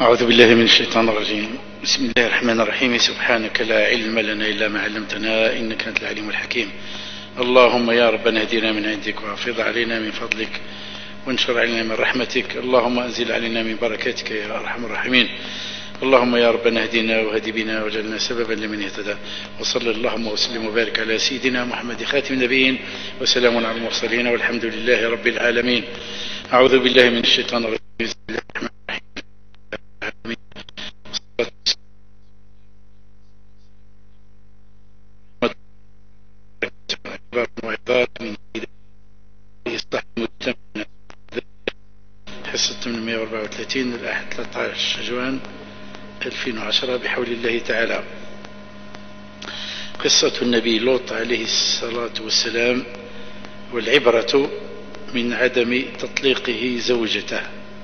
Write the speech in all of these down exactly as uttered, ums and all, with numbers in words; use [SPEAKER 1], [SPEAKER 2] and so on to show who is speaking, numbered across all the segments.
[SPEAKER 1] أعوذ بالله من الشيطان الرجيم. بسم الله الرحمن الرحيم. سبحانك لا علم لنا إلا ما علمتنا إنك أنت العليم الحكيم. اللهم يا ربنا اهدنا من عندك وافض علينا من فضلك وانشر علينا من رحمتك. اللهم أنزل علينا من بركاتك يا أرحم الراحمين. اللهم يا ربنا اهدنا واهد بنا واجعلنا سببا لمن اهتدى. وصلى اللهم وسلم وبارك على سيدنا محمد خاتم النبيين وسلام على المرسلين والحمد لله رب العالمين. أعوذ بالله من الشيطان الرجيم. بسم الله الرحمن الرحيم. حصة ثمانمئة وأربعة وثلاثين الأحد ثلاثة عشر شجوان ألفين وعشرة بحول الله تعالى. قصة النبي لوط عليه الصلاة والسلام، والعبرة من عدم تطليقه زوجته.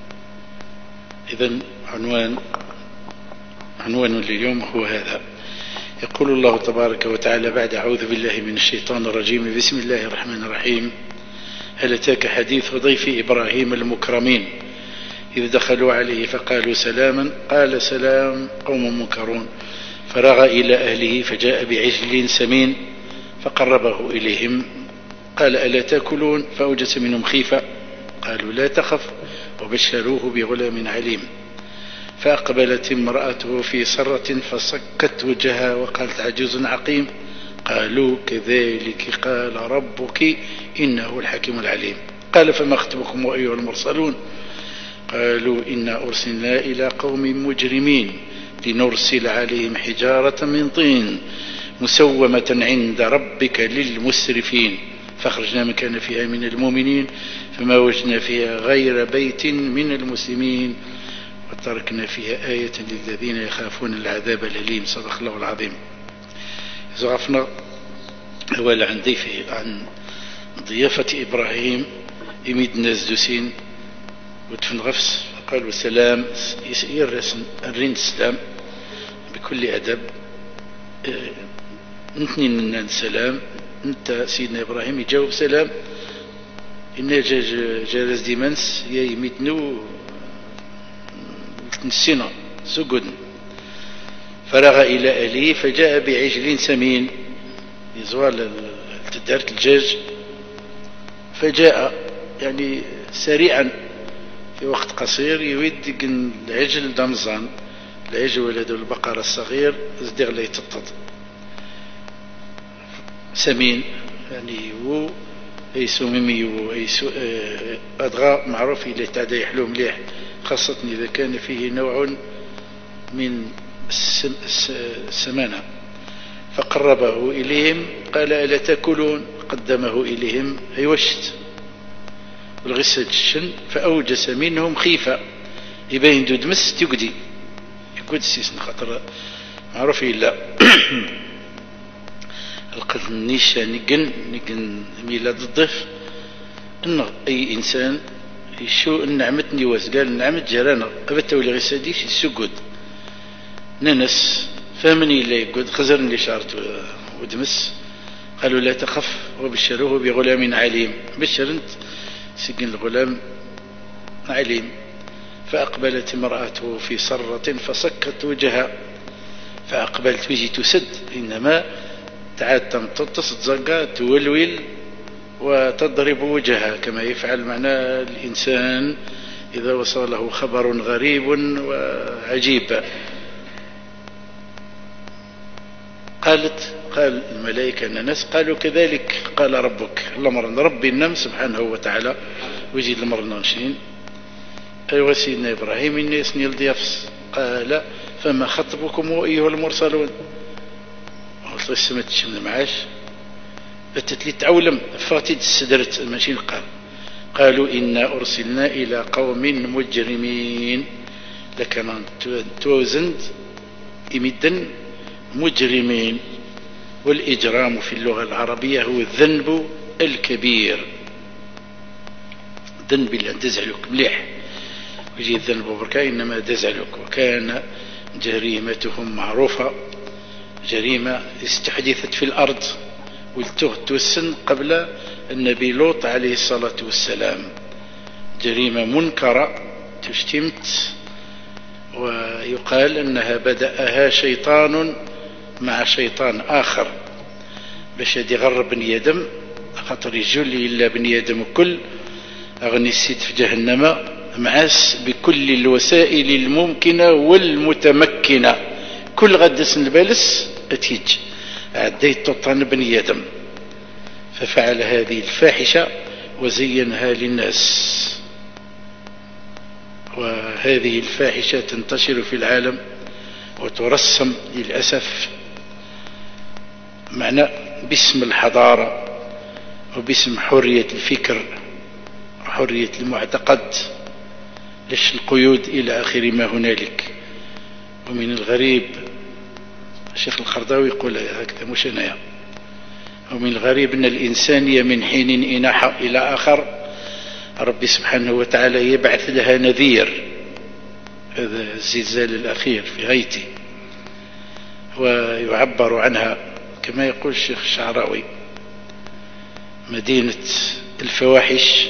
[SPEAKER 1] إذن عنوان عنوان اليوم هو هذا. يقول الله تبارك وتعالى بعد أعوذ بالله من الشيطان الرجيم. بسم الله الرحمن الرحيم. هل أتاك حديث ضيف إبراهيم المكرمين إذ دخلوا عليه فقالوا سلاما قال سلام قوم منكرون فرغ إلى أهله فجاء بعجل سمين فقربه إليهم قال ألا تأكلون فأوجس منهم خيفة قالوا لا تخف وبشروه بغلام عليم. فأقبلت امرأته في سرة فصكت وجهها وقالت عجوز عقيم قالوا كذلك قال ربك إنه الحكيم العليم. قال فما خطبكم أيها المرسلون قالوا إنا أرسلنا إلى قوم مجرمين لنرسل عليهم حجارة من طين مسومة عند ربك للمسرفين فاخرجنا من كان فيها من المؤمنين فما وجدنا فيها غير بيت من المسلمين وتركنا فيها آية للذين يخافون العذاب الأليم. صدق الله العظيم. زعفنا أولا عن ضيفه عن ضيافة إبراهيم يميد الناس دوسين ودفن غفص قالوا سلام يرسن الرين السلام بكل أدب. نتنين من سلام انت سيدنا إبراهيم يجاوب سلام إن جالس ديمانس يا يميتنو نسينا سجن. فرغ إلى أهله فجاء بعجل سمين يزوال تدارت الدجاج فجاء يعني سريعا في وقت قصير يود العجل دمزان العجل ولد البقرة الصغير ازدغ لا يتطط سمين يعني هو ايسو ميمي وايسو ادغى معروف اللي تعدى يحلو مليح خاصة اذا كان فيه نوع من السمانة. فقربه إليهم قال ألا تأكلون قدمه إليهم أي وشت والغسة الشن فأوجس منهم خيفة يبين دود مس تقدي يقول سيسن خطر معروف إلا القد النيشة نقن نقن ميلاد الضيف إنه أي إنسان يشو نعمتني واس قال نعمت جرانا أبتا ولا غسة ديش يسجد ننس فهمني اللي يقول خزرني اللي شعرت ودمس قالوا لا تخف وبشروه بغلام عليم. بشرنت سجن الغلام عليم. فأقبلت امرأته في سرة فسكت وجهها فأقبلت وجهي تسد إنما تعاد تمتص زقا تولول وتضرب وجهها كما يفعل معنا الإنسان إذا وصله خبر غريب وعجيب. قالت قال الملائكة الناس قالوا كذلك قال ربك اللهم ربي النم سبحانه وتعالى ويجي المرنا نشين أيها سيدنا إبراهيم إني اسني الضيافس قال فما خطبكم أيها المرسلون قلت سمت من المعاش بتتلي تعولم فاتد السدرت ماشي قال قالوا إنا أرسلنا إلى قوم مجرمين لكن توزند إمدا مجرمين. والإجرام في اللغة العربية هو الذنب الكبير ذنب اللي تزعلك مليح ويجي الذنب بركا إنما تزعلك. وكان جريمتهم معروفة جريمة استحدثت في الأرض والتوسن قبل النبي لوط عليه الصلاة والسلام. جريمة منكرة تشتمت و ويقال أنها بدأها شيطان مع شيطان آخر باش يغرب بني آدم، خاطر يجولي إلا بني آدم كل أغني السيد في جهنم معاس بكل الوسائل الممكنة والمتمكنة، كل غدس البالس أتيج عديت تطن بني آدم، ففعل هذه الفاحشة وزينها للناس. وهذه الفاحشة تنتشر في العالم وترسم للأسف معنى باسم الحضارة وباسم حرية الفكر وحرية المعتقد، ليش القيود إلى آخر ما هنالك. ومن الغريب الشيخ الخرداوي يقول هكذا مش أنا، ومن الغريب أن الإنسانية من حين إلى آخر ربي سبحانه وتعالى يبعث لها نذير. هذا الزلزال الأخير في هايتي ويعبر عنها كما يقول الشيخ الشعراوي مدينة الفواحش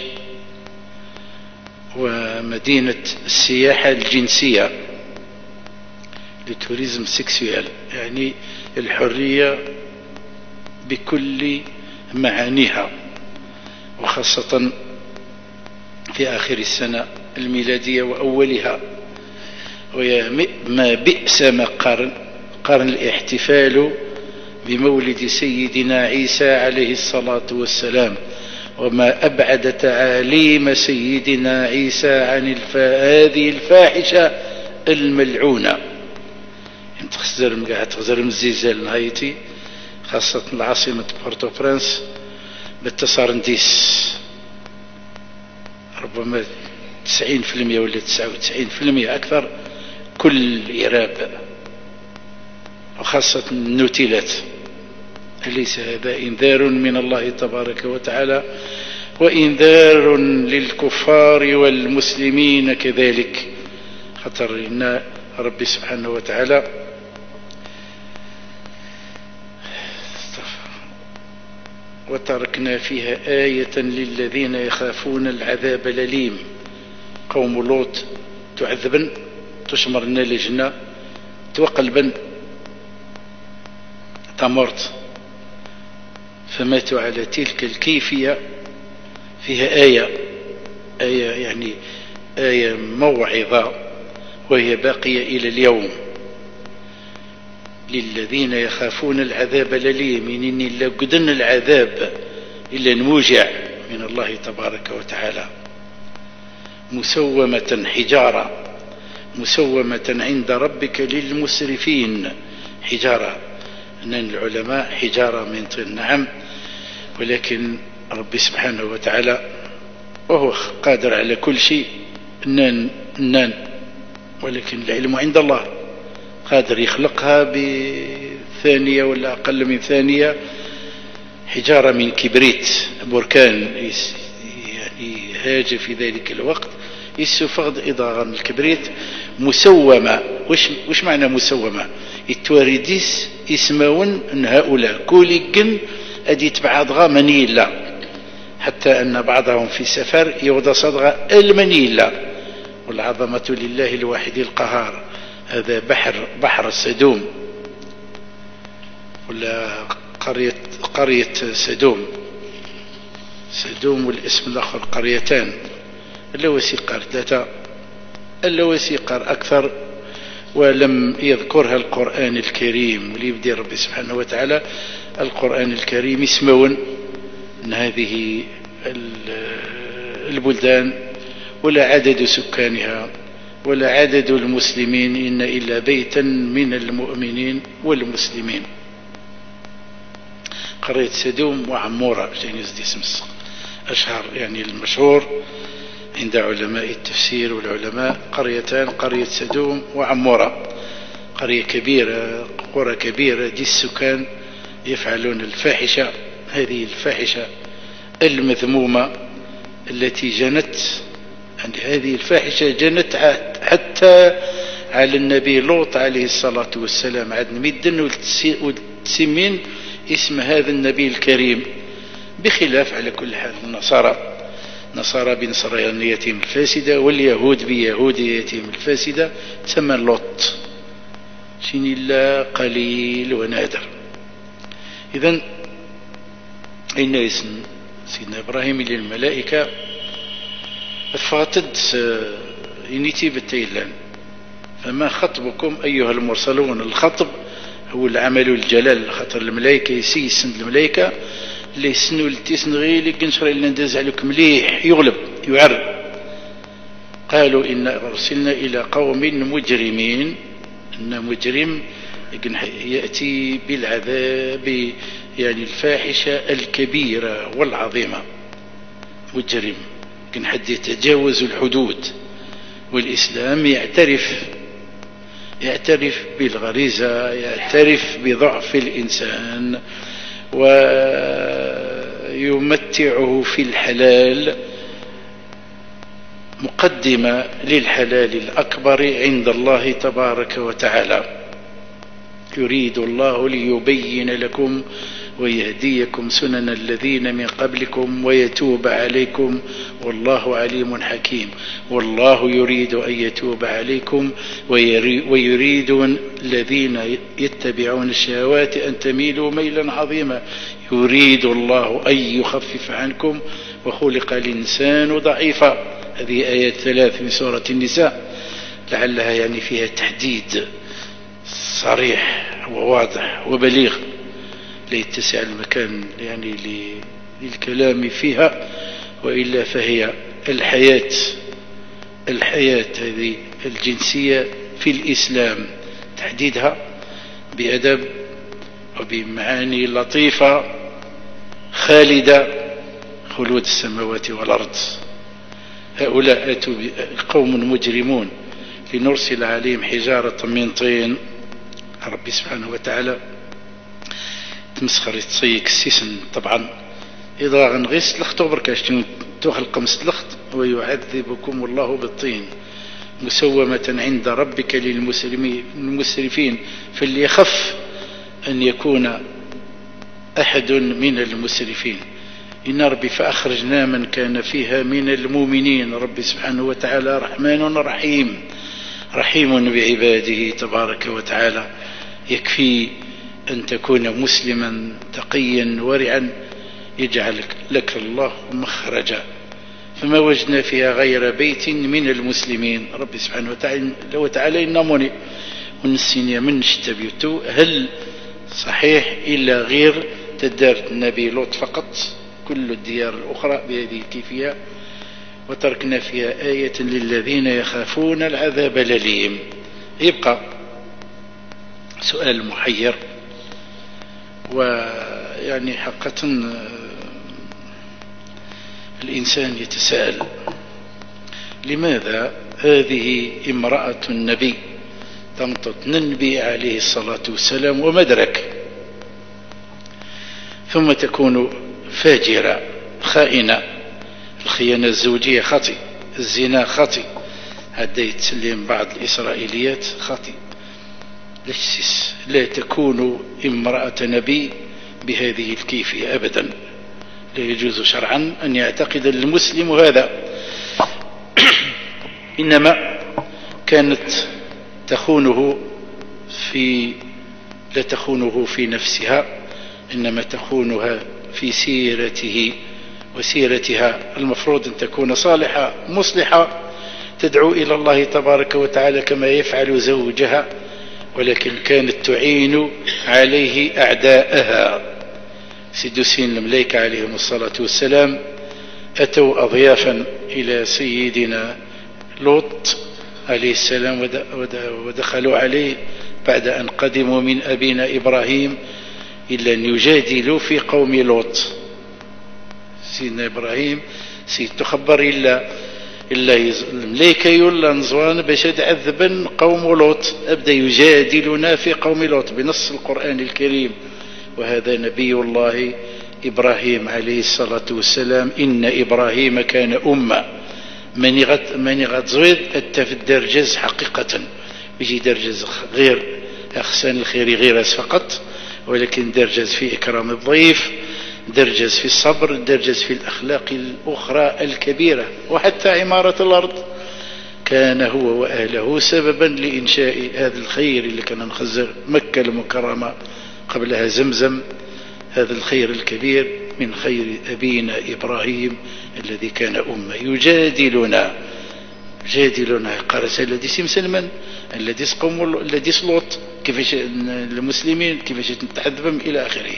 [SPEAKER 1] ومدينة السياحة الجنسية، لتوريزم سكسوال، يعني الحرية بكل معانيها، وخاصة في آخر السنة الميلادية وأولها. ويا ما بئس ما قارن قارن الاحتفال بمولد سيدنا عيسى عليه الصلاة والسلام، وما أبعد تعاليم سيدنا عيسى عن الف... هذه الفاحشة الملعونة. تخزر تخزر من الزلزال نهايتي، خاصة العاصمة بورتو برانس بالتصارنديس، ربما تسعين في المئة ولا تسعة وتسعين في المئة أكثر كل إراب، وخاصة النوتيلات. أليس هذا إنذار من الله تبارك وتعالى وإنذار للكفار والمسلمين كذلك؟ خطر إن ربي سبحانه وتعالى وتركنا فيها آية للذين يخافون العذاب الأليم. قوم لوط تعذبن تشمرنا لجنة توقلبن تمرت، فماتوا على تلك الكيفية. فيها آية آية يعني آية موعظة وهي باقية إلى اليوم للذين يخافون العذاب الأليم، إن إلا قدن العذاب إلا نوجع من الله تبارك وتعالى، مسومة حجارة مسومة عند ربك للمسرفين. حجارة أن العلماء حجارة من طين، نعم، ولكن ربي سبحانه وتعالى وهو قادر على كل شيء نان نان، ولكن العلم عند الله، قادر يخلقها بثانية ولا أقل من ثانية. حجارة من كبريت بركان يعني هاج في ذلك الوقت يسفغد إضاغا من الكبريت مسومة. وش, وش معنى مسومة؟ التوارديس يسمون أن هؤلاء كوليقن أدي يتبع أضغى منيلة، حتى أن بعضهم في سفر يغضى صدغى المنيلة. والعظمة لله الواحد القهار. هذا بحر بحر السدوم ولا قرية قرية سدوم سدوم والاسم الآخر قريتان، اللوسيقار ثلاثة، اللوسيقار أكثر، ولم يذكرها القرآن الكريم. وليبدي ربي سبحانه وتعالى القرآن الكريم يسمون أن هذه البلدان ولا عدد سكانها ولا عدد المسلمين إن إلا بيتا من المؤمنين والمسلمين. قرية سدوم وعمورة جانيز اسم أشهر يعني المشهور عند علماء التفسير والعلماء قريتان، قرية سدوم وعمورة، قرية كبيرة، قرى كبيرة، دي السكان يفعلون الفاحشة، هذه الفاحشة المذمومة التي جنت، يعني هذه الفاحشة جنت حتى على النبي لوط عليه الصلاة والسلام. عاد مدن والتسمين اسم هذا النبي الكريم، بخلاف على كل حال النصارى نصارى بنصرانيتهم الفاسدة واليهود بيهوديتهم الفاسدة، تسمى لوط، شين إلا قليل ونادر. إذن إن اسم سيدنا إبراهيم للملائكة فاتد إنيتي بالتيلان، فما خطبكم أيها المرسلون. الخطب هو العمل الجلال، خاطر الملائكة يسيسن الملائكة اللي يسنوا التسن غير اللي قنشر اللي نداز عليك مليح يغلب يعرب. قالوا إن أرسلنا إلى قوم مجرمين، إن مجرم يأتي بالعذاب يعني الفاحشة الكبيرة والعظيمة، مجرم كان حد يتجاوز الحدود. والإسلام يعترف يعترف بالغريزة، يعترف بضعف الإنسان ويمتعه في الحلال مقدمة للحلال الأكبر عند الله تبارك وتعالى. يريد الله ليبين لكم ويهديكم سنن الذين من قبلكم ويتوب عليكم والله عليم حكيم. والله يريد أن يتوب عليكم ويريد الذين يتبعون الشهوات أن تميلوا ميلا عظيما. يريد الله أن يخفف عنكم وخلق الإنسان ضعيفا. هذه آيات ثلاث من سورة النساء، لعلها يعني فيها تحديد صريح وواضح وبليغ ليتسع المكان يعني للكلام فيها، وإلا فهي الحياة الحياة هذه الجنسية في الإسلام تحديدها بأدب وبمعاني لطيفة خالدة، خلود السماوات والأرض. هؤلاء أتوا قوم مجرمون لنرسل عليهم حجارة من طين. ربي سبحانه وتعالى تمسخر يتصيك السيسن طبعا إذا غنغيس لخت وبركاش توخل قمس لخت ويعذبكم الله بالطين مسومة عند ربك للمسرفين. فاللي يخف أن يكون أحد من المسرفين. إن ربي فأخرجنا من كان فيها من المؤمنين. ربي سبحانه وتعالى رحمن رحيم، رحيم بعباده تبارك وتعالى. يكفي أن تكون مسلما تقيا ورعا يجعل لك الله مخرجا. فما وجدنا فيها غير بيت من المسلمين. ربي سبحانه وتعالى إنموني ونسيني من اشتبيتو هل صحيح إلا غير تدار النبي لوط فقط، كل الديار الأخرى بهذه الكيفية، وتركنا فيها آية للذين يخافون العذاب الأليم. يبقى سؤال محير، ويعني حقا الإنسان يتساءل لماذا هذه امرأة النبي تمطط النبي عليه الصلاة والسلام ومدرك، ثم تكون فاجرة خائنة. الخيانة الزوجية خطي، الزنا خطي، هذا يتسلم بعض الإسرائيليات خطي. لا تكون امرأة نبي بهذه الكيفية أبدا. لا يجوز شرعا أن يعتقد المسلم هذا. إنما كانت تخونه في لا تخونه في نفسها، إنما تخونها في سيرته وسيرتها. المفروض أن تكون صالحة مصلحة تدعو إلى الله تبارك وتعالى كما يفعل زوجها، ولكن كانت تعين عليه أعداءها. سدوسين الملائكة عليهم الصلاة والسلام أتوا أضيافا إلى سيدنا لوط عليه السلام ودخلوا عليه بعد أن قدموا من أبينا إبراهيم إلا أن يجادلوا في قوم لوط. سيدنا إبراهيم سيد تخبر إلا إلا الملائكة يلا نزوان باش تعذبن قوم لوط، أبدأ يجادلنا في قوم لوط بنص القرآن الكريم. وهذا نبي الله إبراهيم عليه الصلاة والسلام. إن إبراهيم كان أمة من غت من غتزويد أتى في الدرجز حقيقة، بيجي درجز غير أخسان الخير غير فقط، ولكن درجز في إكرام الضيف، درجز في الصبر، درجز في الأخلاق الأخرى الكبيرة، وحتى عمارة الأرض كان هو وأهله سببا لإنشاء هذا الخير اللي كان نخزر مكة المكرمة قبلها زمزم، هذا الخير الكبير من خير أبينا إبراهيم الذي كان أمة يجادلنا جادلنا قارس الذي سمسلما الذي سقوم الذي سلوط كيفاش المسلمين كيفاش نتحذبهم إلى آخره.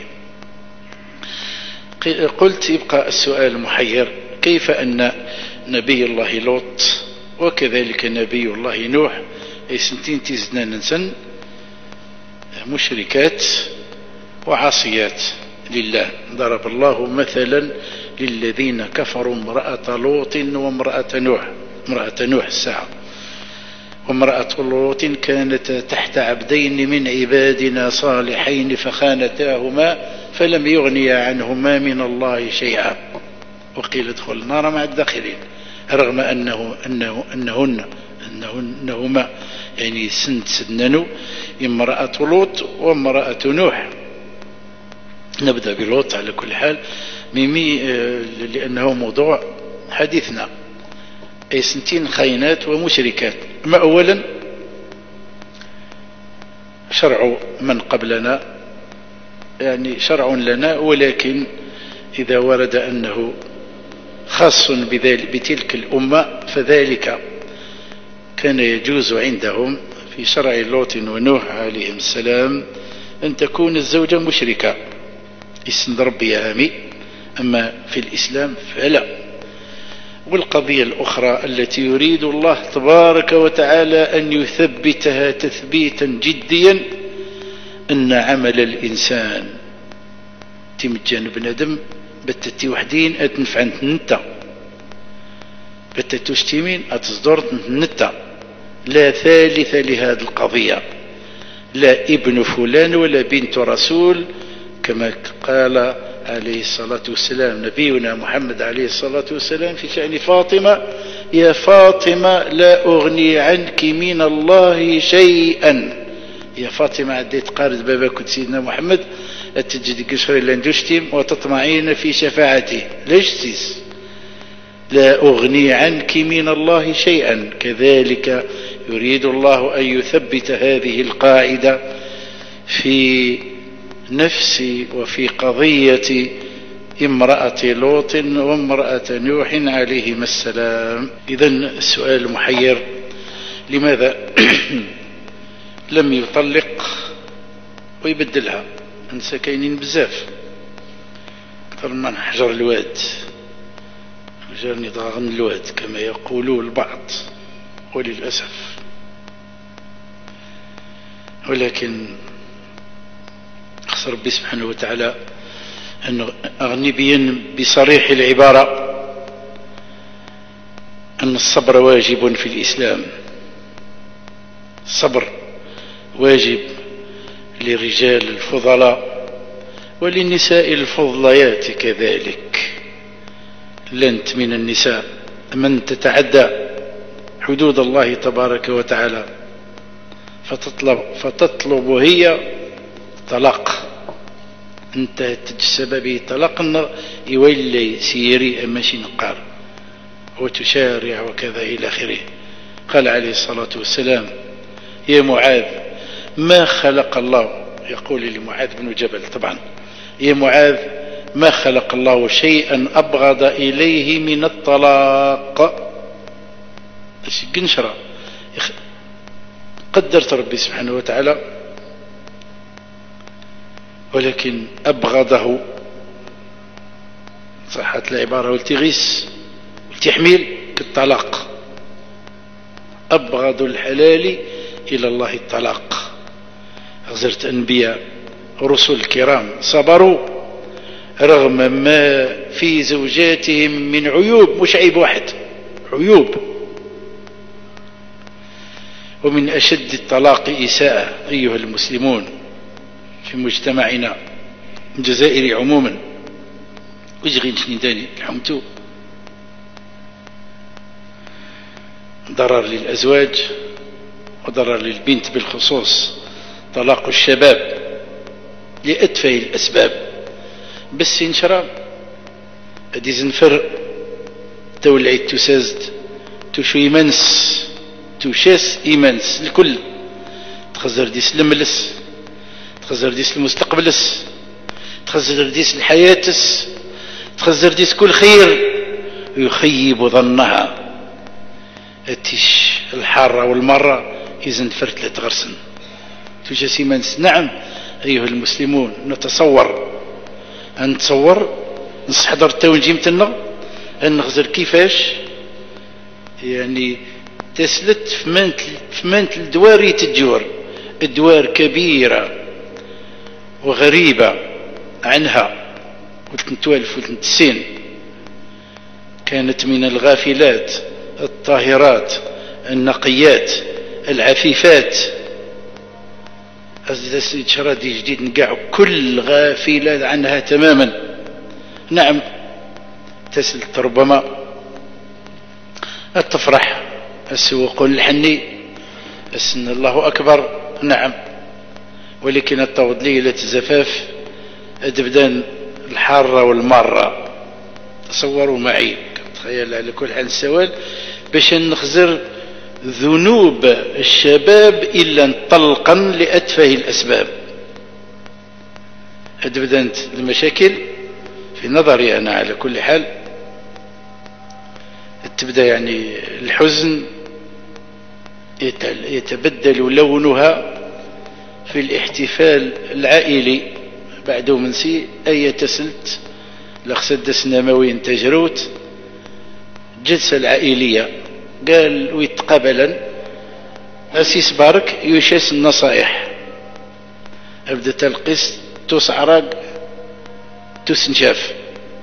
[SPEAKER 1] قلت يبقى السؤال محير، كيف أن نبي الله لوط وكذلك نبي الله نوح أي سنتين تزنان سن مشركات وعاصيات لله. ضرب الله مثلا للذين كفروا امرأة لوط وامرأة نوح، امرأة نوح الساعة وامرأة لوط كانت تحت عبدين من عبادنا صالحين فخانتاهما فلم يغنيا عنهما من الله شيئا وقيل ادخل النار مع الداخلين، رغم أنه أنه أنهن أنهما يعني سنت سننوا امرأة لوط وامرأة نوح. نبدأ بلوط على كل حال ميمي لأنه موضوع حديثنا، أي سنتين خاينات ومشركات. ما أولا شرع من قبلنا يعني شرع لنا، ولكن إذا ورد أنه خاص بذلك بتلك الأمة فذلك كان يجوز عندهم في شرع لوط ونوح عليهم السلام أن تكون الزوجة مشركة اسم ربي هامي، أما في الإسلام فلا. والقضية الأخرى التي يريد الله تبارك وتعالى أن يثبتها تثبيتا جديا أن عمل الإنسان تمجان بنادم بتتي وحدين أتنفع نتا بتتوشتيمين أتصدر نتا، لا ثالث لهذه القضية، لا ابن فلان ولا بنت رسول، كما قال عليه الصلاة والسلام نبينا محمد عليه الصلاة والسلام في شأن فاطمة: يا فاطمة لا أغني عنك من الله شيئا. يا فاطمة عديت قارد بابا كنت سيدنا محمد أتجد قشر لنجشتم وتطمعين في شفاعته ليش سيس لا أغني عنك من الله شيئا. كذلك يريد الله أن يثبت هذه القاعدة في نفسي وفي قضية امرأة لوط وامرأة نوح عليهما السلام. إذن السؤال محير، لماذا لم يطلق ويبدلها؟ انسى كاينين بزاف أكثر من حجر الواد جارني ضاغن الواد كما يقولون البعض وللأسف. ولكن أخص ربي سبحانه وتعالى أن أغني بين بصريح العبارة أن الصبر واجب في الإسلام. الصبر واجب للرجال الفضلاء وللنساء الفضليات كذلك. لنت من النساء من تتعدى حدود الله تبارك وتعالى فتطلب, فتطلب هي طلاق، انت تجسب طلاق يولي سيري ماشي نقار وتشارع وكذا إلى آخره. قال عليه الصلاة والسلام: يا معاذ ما خلق الله، يقول لمعاذ بن جبل طبعا: يا معاذ ما خلق الله شيئا أبغض إليه من الطلاق. قنشرة قدرت ربي سبحانه وتعالى، ولكن أبغضه صحت العبارة والتغيس والتحميل كالطلاق. أبغض الحلال إلى الله الطلاق. غزرت أنبياء رسل كرام صبروا رغم ما في زوجاتهم من عيوب، مش عيب واحد، عيوب. ومن أشد الطلاق إساءة أيها المسلمون في مجتمعنا الجزائري عموما، وجغين شنيداني الحمتو ضرر للأزواج وضرر للبنت بالخصوص. طلاق الشباب لأتفه الأسباب، بس ينشرى ادي زنفر تولعي تسازد توشو يمنس توشاس إيمانس الكل تخزر ديس الملس تخزر ديس المستقبلس تخزر ديس الحياتس تخزر ديس كل خير يخيب ظنها اتش الحارة والمرة إذن فرت لتغرسن توشاس إيمانس. نعم أيها المسلمون نتصور أن نتصور نستحضر التونجيم تنا أن نخزر كيفاش يعني تسلت في منت الدوار تجور الدوار كبيرة وغريبة عنها وتنتوالف وتنتسين كانت من الغافلات الطاهرات النقيات العفيفات أزداد شرادي جديد نقع كل غافلة عنها تماما. نعم تسلت ربما التفرح السوق الحني السن الله أكبر. نعم ولكن التوض ليلة الزفاف أدبدان الحارة والمارة. تصوروا معي تخيل على كل حال السوال باش نخزر ذنوب الشباب إلا انطلقا لأتفه الأسباب. أدبدان المشاكل في نظري أنا على كل حال تبدأ يعني الحزن يتبدل لونها في الاحتفال العائلي بعد منسي أي تسلت لخسدس نموين تجروت جلسة العائلية قال ويتقابلا أسيس بارك يشاس النصائح أبدأ تلقيس تسعرق تسنشاف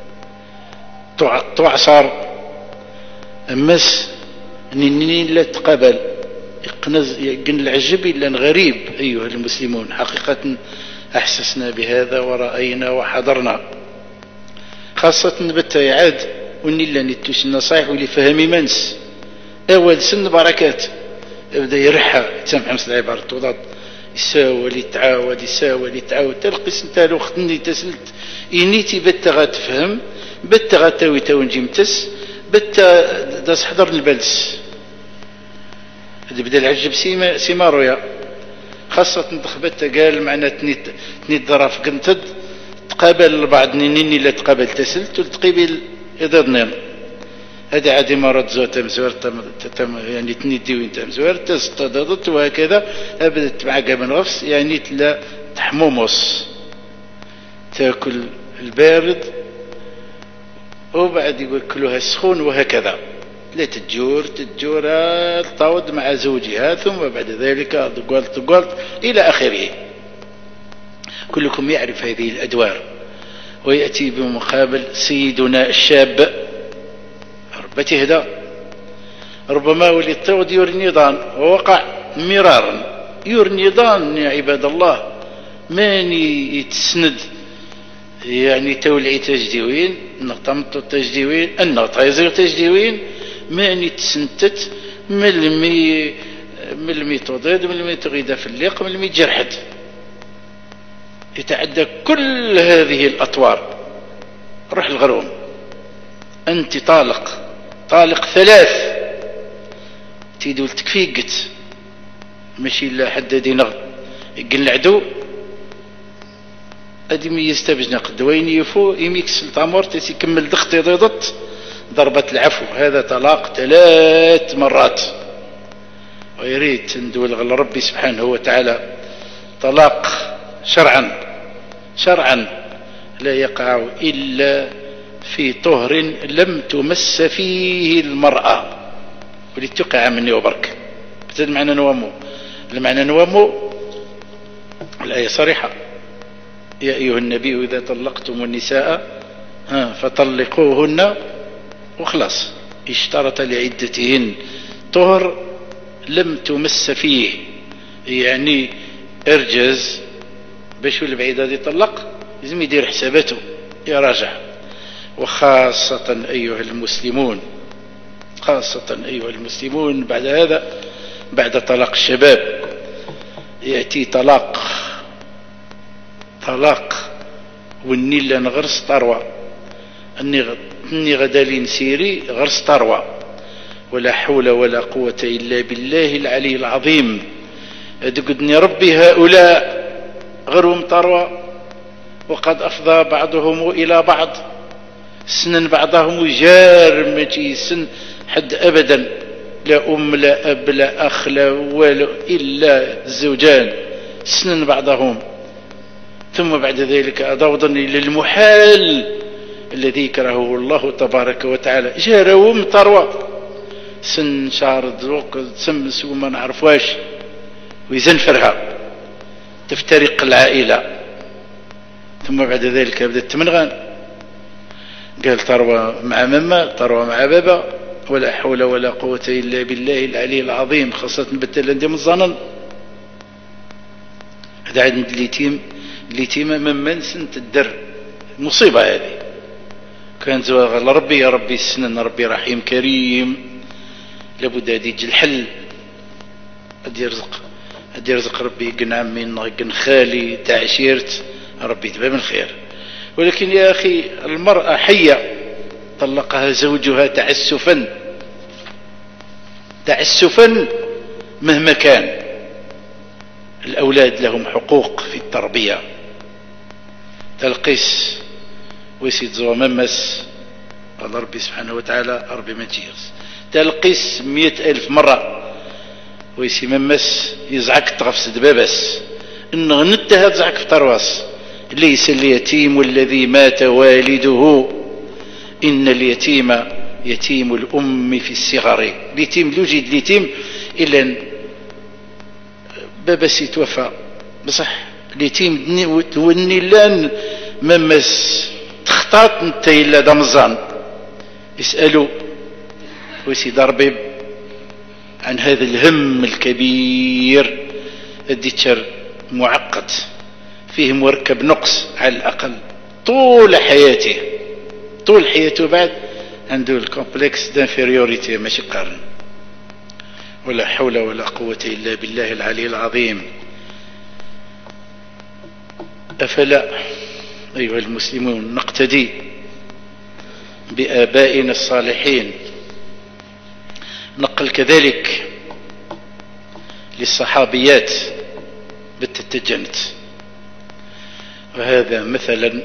[SPEAKER 1] تعصر أمس نيني لا تقابل يقنز يقن العجب إلا غريب. أيها المسلمون حقيقة أحسسنا بهذا ورأينا وحضرنا خاصة نبتا يعاد وني لا نتوش النصائح ولي فهمي منس أول سن بركات يبدأ يرحى تسمح مثل عبارة وضاد يساوى لي تعاود يساوى لي تعاود تلقي سنتالو وقتني تسلت إنيتي بتا غتفهم بتا غتاوي تاونجي متس بتا داس حضر البلس بدا العجب سيما سيما رويا خاصة تخبت قال معنا تنيت تنيت ظرف قنتد تقابل البعض نيني لا تقابل تسلت وتقابل إضادنين هذه عادي مرات زوار تمزوار تم يعني تنيت وين تمزوار تستضدت وهكذا أبدت مع قبل غفص يعني تلا تحمومص تاكل البارد وبعد ياكلوها السخون وهكذا لا تجور تجور تطاود مع زوجها ثم بعد ذلك تقول تقول إلى آخره. كلكم يعرف هذه الأدوار ويأتي بمقابل سيدنا الشاب رب تهدى ربما ولي التود يرنيضان ووقع مرارا يرنيضان يا عباد الله من يتسند يعني تولعي تجديوين نقطمت تجديوين النقطة يزير تجديوين من يتسنتت ملمي ملمي تضيد ملمي تغيد في الليق ملمي جرحد يتعدى كل هذه الأطوار. روح الغروم أنت طالق طالق ثلاث تيدول تكفيقت ماشي إلا حددي نغ يقل العدو أدمي يستبجنا قد وين يفو يميكس التامور تيسي كمل دخت يضيضت ضربة العفو. هذا طلاق ثلاث مرات ويريد ندول غل ربي سبحانه وتعالى طلاق شرعا شرعا لا يقع إلا في طهر لم تمس فيه المرأة ولتقع مني وبرك بتد معنى نوامو المعنى نوامو الآية صريحة يا أيها النبي إذا طلقتم النساء فطلقوهن وخلاص اشترط لعدتهن طهر لم تمس فيه يعني ارجز باش البعيد هذا يطلق لازم يدير حساباته يراجع. وخاصة أيها المسلمون خاصة أيها المسلمون بعد هذا بعد طلاق الشباب يأتي طلاق طلاق وني لا نغرس طروة اني اني غدا لي نسيري غرس طروة ولا حول ولا قوة الا بالله العلي العظيم. ادقدني ربي هؤلاء غرهم طروة وقد افضى بعضهم الى بعض سنن بعضهم جار ماشي سن حد ابدا لا ام لا اب لا اخ لا والو الا الزوجان سنن بعضهم. ثم بعد ذلك أضوضني للمحال الذي يكرهه الله تبارك وتعالى جارهم طروة سن شهر ذوق تسمس وما نعرف واش ويزنفرها تفترق العائلة. ثم بعد ذلك بدأت تمنغان قال طروة مع ماما طروة مع بابا ولا حول ولا قوة إلا بالله العلي العظيم. خاصة نبتل عندي من الظنن هذا عند اليتيم اليتيمة ممن سنت الدر مصيبة هذه. كانت ربي يا ربي السنن ربي رحيم كريم لابد هذه يجي الحل هذه يرزق هذه يرزق ربي قن عمي قن خالي تعشيرت ربي تبقى من خير. ولكن يا أخي المرأة حية طلقها زوجها تعسفا تعسفا مهما كان. الأولاد لهم حقوق في التربية. تلقيس ويسيد زو ممس قال ربي سبحانه وتعالى ربي ما تجيرس تلقيس مئة ألف مرة ويسي ممس يزعك تغفس دبابس إن غنتها تزعك في ترواس. ليس اليتيم والذي مات والده إن اليتيم يتيم الأم في الصغر. اليتيم يوجد اليتيم إلا بابا يتوفى بصح اليتيم توني لان ممس تخطاط انت الا دمزان يسالوا ويسيد ربي عن هذا الهم الكبير الديتشر معقد فيه مركب نقص على الاقل طول حياته طول حياته بعد عنده الكومبلكس دانفيريوريتي ماشي قارن. ولا حول ولا قوة إلا بالله العلي العظيم. أفلا أيها المسلمون نقتدي بآبائنا الصالحين. نقل كذلك للصحابيات بالتتجنت وهذا مثلا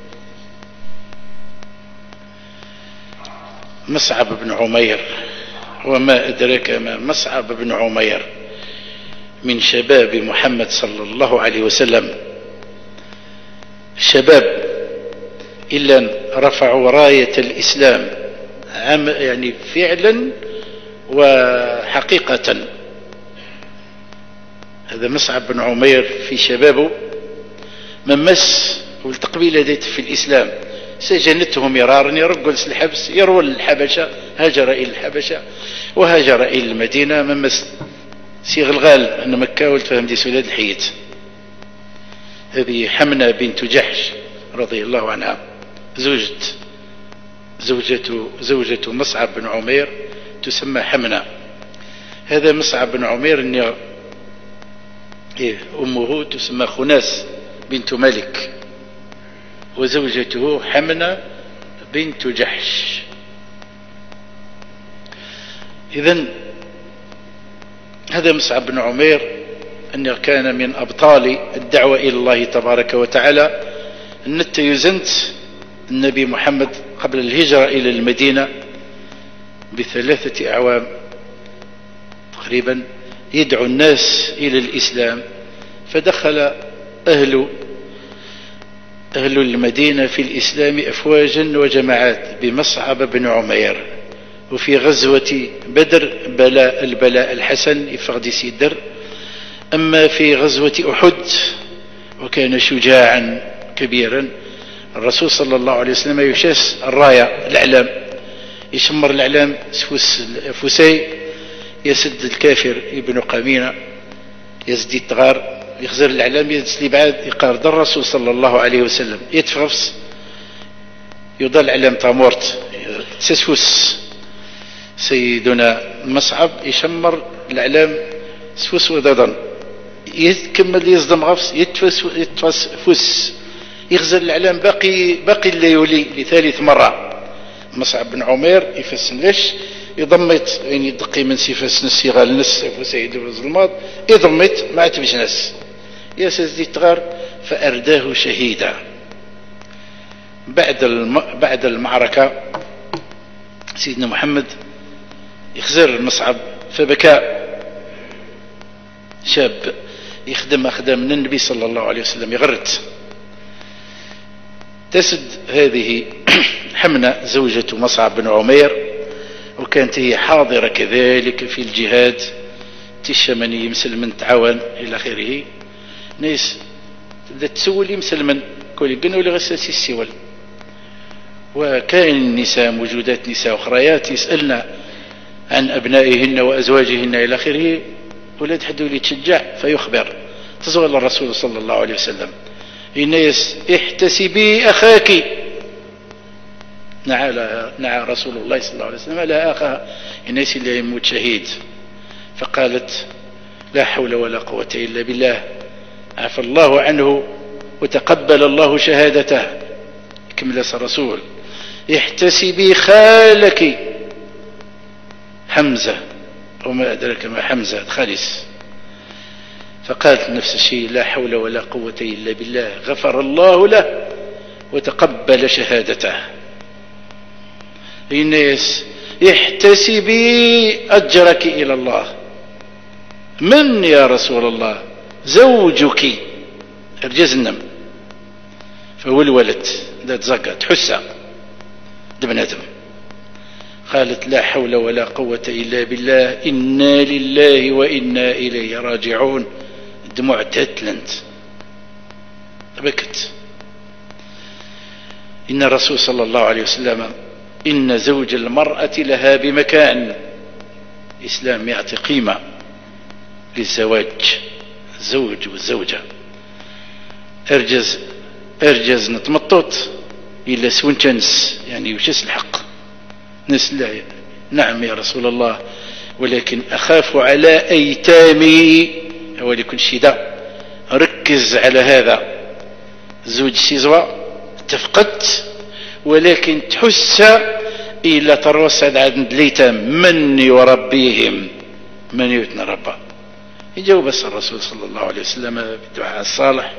[SPEAKER 1] مصعب بن عمير وما أدرك ما مصعب بن عمير من شباب محمد صلى الله عليه وسلم. شباب إلا رفعوا راية الإسلام يعني فعلا وحقيقة. هذا مصعب بن عمير في شبابه ممس والتقبيل ديت في الإسلام سجنتهم مرارا يرقل الحبس يروى الحبشة هاجر إلى الحبشة وهاجر إلى المدينة ممس سيغ الغال أن مكة والتفهم دي سولاد الحيت. هذه حمنة بنت جحش رضي الله عنها زوجة زوجة زوجة مصعب بن عمير تسمى حمنة. هذا مصعب بن عمير إن أمه تسمى خناس بنت ملك وزوجته حمنة بنت جحش. إذن هذا مصعب بن عمير أنه كان من أبطال الدعوة إلى الله تبارك وتعالى. النت يزنت النبي محمد قبل الهجرة إلى المدينة بثلاثة أعوام تقريبا يدعو الناس إلى الإسلام. فدخل أهل أهل المدينة في الإسلام أفواجا وجماعات بمصعب بن عمير. وفي غزوة بدر بلاء البلاء الحسن يفغدي سيدر. أما في غزوة أحد وكان شجاعا كبيرا الرسول صلى الله عليه وسلم يشاس الراية الأعلام يشمر الأعلام فسي يسد الكافر ابن قمينة يزدي التغار يخزر الإعلام يدس لي بعد يقارد الرسول صلى الله عليه وسلم يتفغفس يضل الإعلام تامورت تسفوس سيدنا مصعب يشمر الإعلام سفوس وضدا يكمل يصدم غفس يتفس يتفس فس يغزل الإعلام باقي باقي الليولي لثالث مرة. مصعب بن عمير يفسن ليش يضمت يعني يدقي من سيفاس نسي نس وسيد الظلمات يضمت ما عتبش ناس يا سيدي تغار فأرداه شهيدا. بعد الم... بعد المعركة سيدنا محمد يخزر المصعب فبكى. شاب يخدم أخدام من النبي صلى الله عليه وسلم يغرت. تسد هذه حمنة زوجة مصعب بن عمير وكانت هي حاضرة كذلك في الجهاد تشمني مسلمن تعاون إلى آخره. ناس تبدأ تسول مسلمن كل قنوا لغساسي السول. وكان النساء موجودات نساء أخريات يسألنا عن أبنائهن وأزواجهن إلى آخره ولاد حدو لي تشجع فيخبر تصغر الرسول صلى الله عليه وسلم الناس احتسبي أخاك. نعى نعى رسول الله صلى الله عليه وسلم لا أخا الناس اللي يموت شهيد. فقالت لا حول ولا قوة إلا بالله عفى الله عنه وتقبل الله شهادته. كمل الرسول احتسبي خالك حمزة وما أدرك ما حمزة خالص. فقالت نفس الشيء لا حول ولا قوة إلا بالله غفر الله له وتقبل شهادته. الناس احتسبي أجرك إلى الله. من يا رسول الله؟ زوجك ارجز النم. فولولت ذات زقة تحسها دبناتهم. قالت لا حول ولا قوة إلا بالله إنا لله وإنا إليه راجعون. الدموع تتلنت بكت. إن الرسول صلى الله عليه وسلم إن زوج المرأة لها بمكان. الإسلام يعطي قيمة للزواج الزوج والزوجة. ارجز ارجز نتمطط إلا سونتنس يعني وشس الحق نسلا. نعم يا رسول الله ولكن أخاف على أيتامي ولكن شدة. ركز على هذا زوج سيزوى اتفقت ولكن تحس إلى تروسد عند اليتام من يربيهم من يتنى ربا. يجاوب بس الرسول صلى الله عليه وسلم بالدعاء الصالح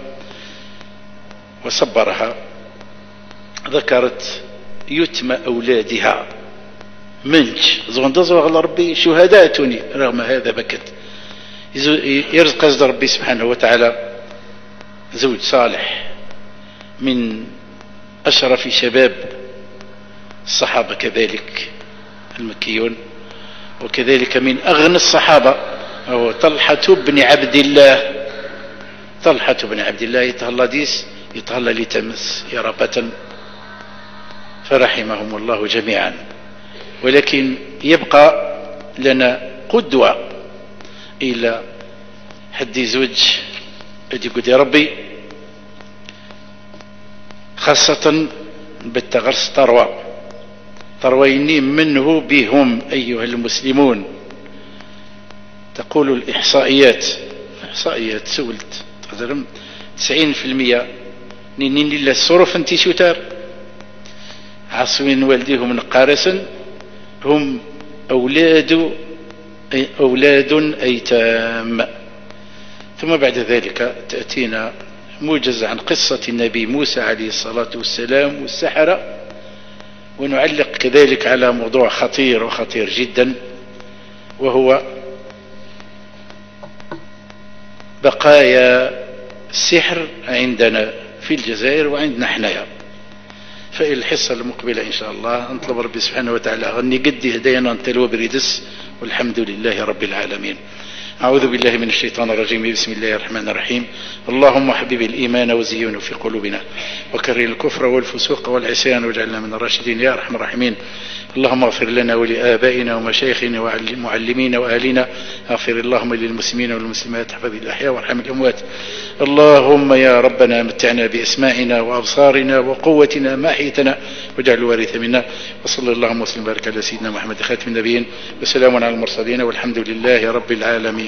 [SPEAKER 1] وصبرها. ذكرت يتم أولادها منش زغندز وغل ربي شهداتني رغم هذا بكت. يرزق قصد ربي سبحانه وتعالى زوج صالح من أشرف شباب الصحابة كذلك المكيون وكذلك من أغنى الصحابة هو طلحة بن عبد الله. طلحة بن عبد الله يتهلا ديس يتهلا لتمس يا ربة فرحمهم الله جميعا. ولكن يبقى لنا قدوة إلى حد زوج الذي قد يا ربي خاصة بالتغرس طروى طرويني منه بهم أيها المسلمون. تقول الإحصائيات إحصائيات سولت تسعين في المية نين لله الصرف انتي شتار عاصمين والديهم نقارسا هم أولاد أولاد أيتام. ثم بعد ذلك تأتينا موجز عن قصة النبي موسى عليه الصلاة والسلام والسحرة. ونعلق كذلك على موضوع خطير وخطير جدا وهو بقايا السحر عندنا في الجزائر وعندنا حنايا. فإلى الحصة المقبلة إن شاء الله نطلب ربي سبحانه وتعالى غني قدي هدينا نتلو بريدس والحمد لله رب العالمين. أعوذ بالله من الشيطان الرجيم. بسم الله الرحمن الرحيم. اللهم حبب الإيمان وزينه في قلوبنا وكره الكفر والفسوق والعصيان واجعلنا من الراشدين يا أرحم الراحمين. اللهم اغفر لنا ولآبائنا ومشايخنا ومعلمينا وأهلنا. اغفر اللهم للمسلمين والمسلمات احفظ الأحياء وارحم الأموات. اللهم يا ربنا متعنا بأسماعنا وأبصارنا وقوتنا ما أحيتنا واجعل الوارث منا. وصلى اللهم وسلم وبارك على سيدنا محمد خاتم النبيين وسلام على المرسلين والحمد لله رب العالمين.